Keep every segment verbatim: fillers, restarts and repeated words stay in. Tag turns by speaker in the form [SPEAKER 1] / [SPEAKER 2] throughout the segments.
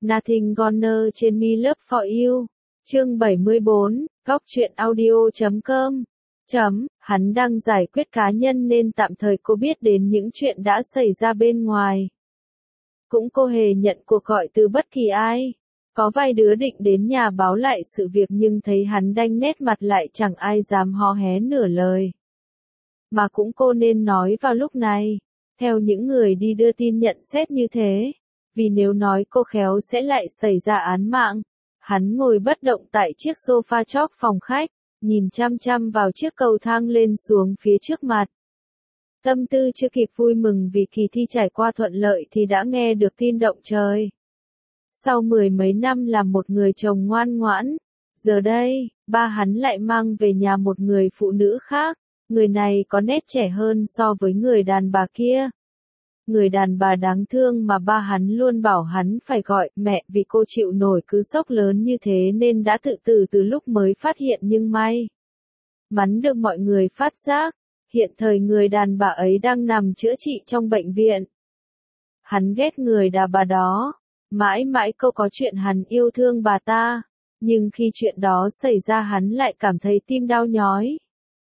[SPEAKER 1] Nothing Gonna trên Me Love For You. Chương bảy mươi bốn, góc truyện audio chấm com. Chấm, hắn đang giải quyết cá nhân nên tạm thời cô biết đến những chuyện đã xảy ra bên ngoài. Cũng cô hề nhận cuộc gọi từ bất kỳ ai. Có vài đứa định đến nhà báo lại sự việc nhưng thấy hắn đanh nét mặt lại chẳng ai dám hó hé nửa lời. Mà cũng cô nên nói vào lúc này. Theo những người đi đưa tin nhận xét như thế. Vì nếu nói cô khéo sẽ lại xảy ra án mạng. Hắn ngồi bất động tại chiếc sofa chóp phòng khách, nhìn chăm chăm vào chiếc cầu thang lên xuống phía trước mặt. Tâm tư chưa kịp vui mừng vì kỳ thi trải qua thuận lợi thì đã nghe được tin động trời. Sau mười mấy năm làm một người chồng ngoan ngoãn, giờ đây, ba hắn lại mang về nhà một người phụ nữ khác, người này có nét trẻ hơn so với người đàn bà kia. Người đàn bà đáng thương mà ba hắn luôn bảo hắn phải gọi mẹ vì cô chịu nổi cú sốc lớn như thế nên đã tự tử từ lúc mới phát hiện nhưng may mắn được mọi người phát giác. Hiện thời người đàn bà ấy đang nằm chữa trị trong bệnh viện. Hắn ghét người đàn bà đó. Mãi mãi câu có chuyện hắn yêu thương bà ta. Nhưng khi chuyện đó xảy ra hắn lại cảm thấy tim đau nhói.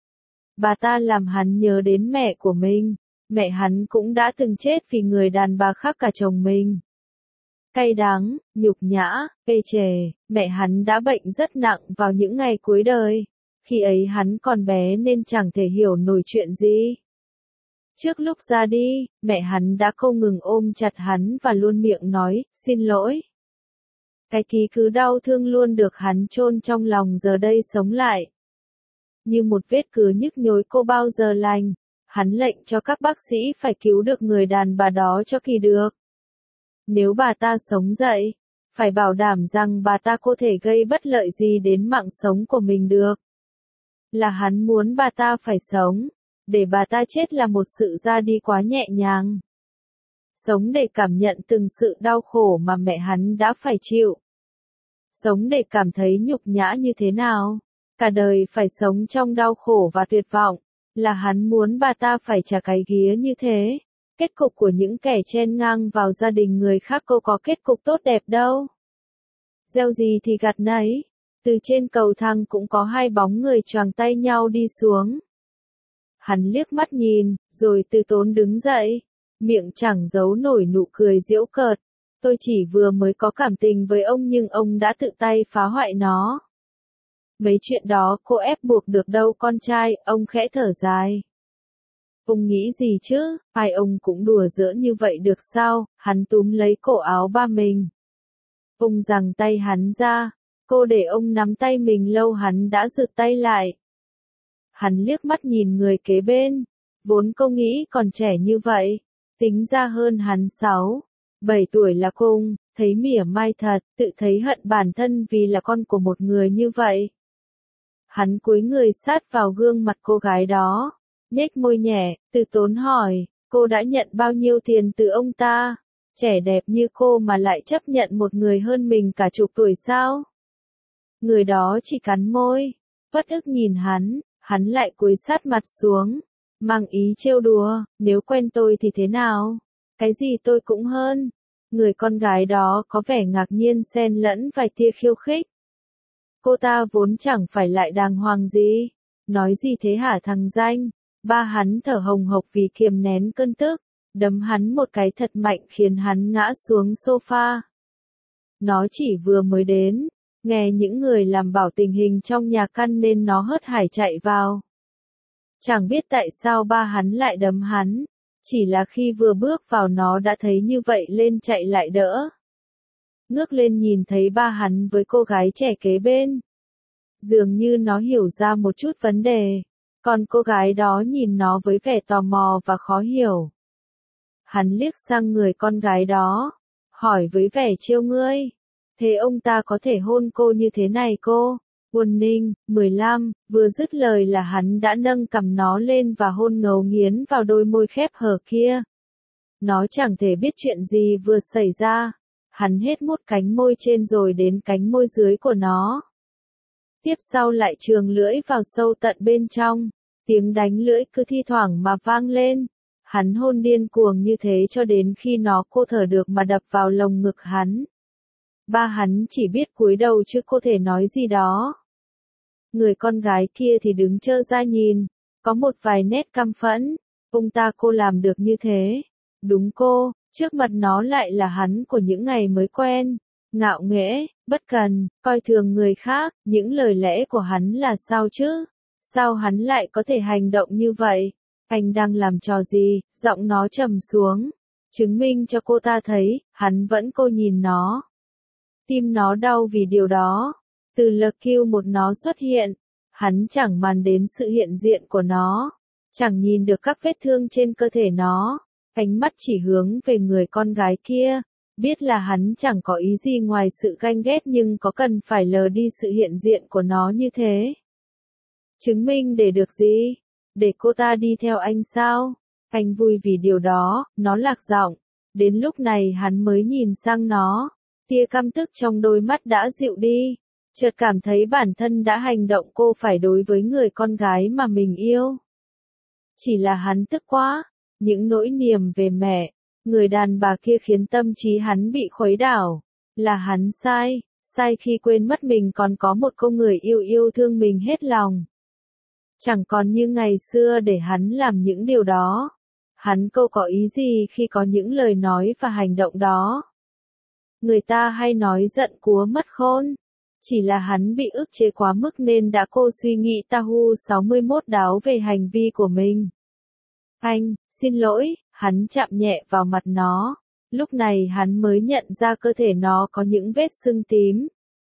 [SPEAKER 1] Bà ta làm hắn nhớ đến mẹ của mình. Mẹ hắn cũng đã từng chết vì người đàn bà khác cả chồng mình. Cay đắng, nhục nhã, ê chề, mẹ hắn đã bệnh rất nặng vào những ngày cuối đời. Khi ấy hắn còn bé nên chẳng thể hiểu nổi chuyện gì. Trước lúc ra đi, mẹ hắn đã không ngừng ôm chặt hắn và luôn miệng nói, xin lỗi. Cái ký cứ đau thương luôn được hắn chôn trong lòng giờ đây sống lại. Như một vết cứ nhức nhối cô bao giờ lành. Hắn lệnh cho các bác sĩ phải cứu được người đàn bà đó cho kỳ được. Nếu bà ta sống dậy, phải bảo đảm rằng bà ta có thể gây bất lợi gì đến mạng sống của mình được. Là hắn muốn bà ta phải sống, để bà ta chết là một sự ra đi quá nhẹ nhàng. Sống để cảm nhận từng sự đau khổ mà mẹ hắn đã phải chịu. Sống để cảm thấy nhục nhã như thế nào, cả đời phải sống trong đau khổ và tuyệt vọng. Là hắn muốn bà ta phải trả cái ghía như thế. Kết cục của những kẻ chen ngang vào gia đình người khác cô có kết cục tốt đẹp đâu. Gieo gì thì gặt nấy. Từ trên cầu thang cũng có hai bóng người choàng tay nhau đi xuống. Hắn liếc mắt nhìn, rồi từ tốn đứng dậy. Miệng chẳng giấu nổi nụ cười giễu cợt. Tôi chỉ vừa mới có cảm tình với ông nhưng ông đã tự tay phá hoại nó. Mấy chuyện đó cô ép buộc được đâu con trai, ông khẽ thở dài. Ông nghĩ gì chứ, ai ông cũng đùa giỡn như vậy được sao, hắn túm lấy cổ áo ba mình. Ông giằng tay hắn ra, cô để ông nắm tay mình lâu hắn đã giựt tay lại. Hắn liếc mắt nhìn người kế bên, vốn cô nghĩ còn trẻ như vậy, tính ra hơn hắn sáu, bảy tuổi là cung, thấy mỉa mai thật, tự thấy hận bản thân vì là con của một người như vậy. Hắn cúi người sát vào gương mặt cô gái đó, nhếch môi nhẹ, từ tốn hỏi, cô đã nhận bao nhiêu tiền từ ông ta? Trẻ đẹp như cô mà lại chấp nhận một người hơn mình cả chục tuổi sao? Người đó chỉ cắn môi, bất ức nhìn hắn, hắn lại cúi sát mặt xuống, mang ý trêu đùa, nếu quen tôi thì thế nào? Cái gì tôi cũng hơn. Người con gái đó có vẻ ngạc nhiên xen lẫn vài tia khiêu khích. Cô ta vốn chẳng phải lại đàng hoàng gì. Nói gì thế hả thằng danh? Ba hắn thở hồng hộc vì kiềm nén cơn tức. Đấm hắn một cái thật mạnh khiến hắn ngã xuống sofa. Nó chỉ vừa mới đến. Nghe những người làm bảo tình hình trong nhà căn nên nó hớt hải chạy vào. Chẳng biết tại sao ba hắn lại đấm hắn. Chỉ là khi vừa bước vào nó đã thấy như vậy lên chạy lại đỡ. Ngước lên nhìn thấy ba hắn với cô gái trẻ kế bên. Dường như nó hiểu ra một chút vấn đề. Còn cô gái đó nhìn nó với vẻ tò mò và khó hiểu. Hắn liếc sang người con gái đó. Hỏi với vẻ trêu ngươi. Thế ông ta có thể hôn cô như thế này cô? Quân Ninh, mười lăm, vừa dứt lời là hắn đã nâng cằm nó lên và hôn ngấu nghiến vào đôi môi khép hờ kia. Nó chẳng thể biết chuyện gì vừa xảy ra. Hắn hết mút cánh môi trên rồi đến cánh môi dưới của nó. Tiếp sau lại trường lưỡi vào sâu tận bên trong. Tiếng đánh lưỡi cứ thi thoảng mà vang lên. Hắn hôn điên cuồng như thế cho đến khi nó cô thở được mà đập vào lồng ngực hắn. Ba hắn chỉ biết cúi đầu chứ cô thể nói gì đó. Người con gái kia thì đứng trơ ra nhìn, có một vài nét căm phẫn. Ông ta cô làm được như thế. Đúng cô, trước mặt nó lại là hắn của những ngày mới quen. Ngạo nghễ, bất cần, coi thường người khác, những lời lẽ của hắn là sao chứ? Sao hắn lại có thể hành động như vậy? Anh đang làm trò gì? Giọng nó trầm xuống. Chứng minh cho cô ta thấy, hắn vẫn cô nhìn nó. Tim nó đau vì điều đó. Từ lờ kiu một nó xuất hiện. Hắn chẳng màng đến sự hiện diện của nó. Chẳng nhìn được các vết thương trên cơ thể nó. Ánh mắt chỉ hướng về người con gái kia. Biết là hắn chẳng có ý gì ngoài sự ganh ghét nhưng có cần phải lờ đi sự hiện diện của nó như thế. Chứng minh để được gì? Để cô ta đi theo anh sao? Anh vui vì điều đó, nó lạc giọng. Đến lúc này hắn mới nhìn sang nó. Tia căm tức trong đôi mắt đã dịu đi. Chợt cảm thấy bản thân đã hành động cô phải đối với người con gái mà mình yêu. Chỉ là hắn tức quá. Những nỗi niềm về mẹ, người đàn bà kia khiến tâm trí hắn bị khuấy đảo. Là hắn sai, sai khi quên mất mình còn có một cô người yêu yêu thương mình hết lòng. Chẳng còn như ngày xưa để hắn làm những điều đó. Hắn câu có ý gì khi có những lời nói và hành động đó. Người ta hay nói giận cúa mất khôn. Chỉ là hắn bị ức chế quá mức nên đã cô suy nghĩ Tahu sáu mươi mốt đáo về hành vi của mình. Anh, xin lỗi, hắn chạm nhẹ vào mặt nó. Lúc này hắn mới nhận ra cơ thể nó có những vết sưng tím.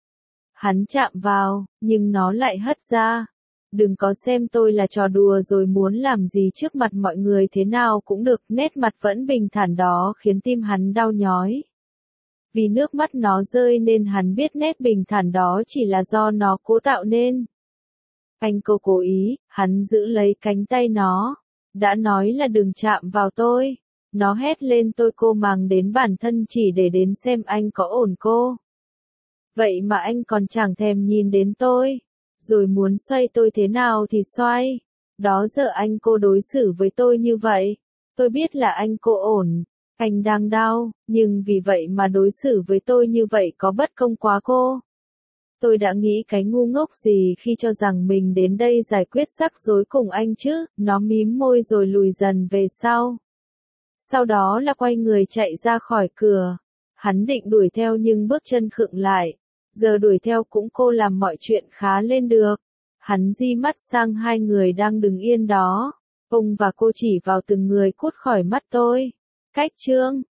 [SPEAKER 1] Hắn chạm vào, nhưng nó lại hất ra. Đừng có xem tôi là trò đùa rồi muốn làm gì trước mặt mọi người thế nào cũng được. Nét mặt vẫn bình thản đó khiến tim hắn đau nhói. Vì nước mắt nó rơi nên hắn biết nét bình thản đó chỉ là do nó cố tạo nên. Anh cô cố ý, hắn giữ lấy cánh tay nó. Đã nói là đừng chạm vào tôi. Nó hét lên tôi cô màng đến bản thân chỉ để đến xem anh có ổn cô. Vậy mà anh còn chẳng thèm nhìn đến tôi. Rồi muốn xoay tôi thế nào thì xoay. Đó giờ anh cô đối xử với tôi như vậy. Tôi biết là anh cô ổn. Anh đang đau, nhưng vì vậy mà đối xử với tôi như vậy có bất công quá cô. Tôi đã nghĩ cái ngu ngốc gì khi cho rằng mình đến đây giải quyết rắc rối cùng anh chứ, nó mím môi rồi lùi dần về sau. Sau đó là quay người chạy ra khỏi cửa. Hắn định đuổi theo nhưng bước chân khựng lại. Giờ đuổi theo cũng cô làm mọi chuyện khá lên được. Hắn di mắt sang hai người đang đứng yên đó. Ông và cô chỉ vào từng người cút khỏi mắt tôi. Cách chương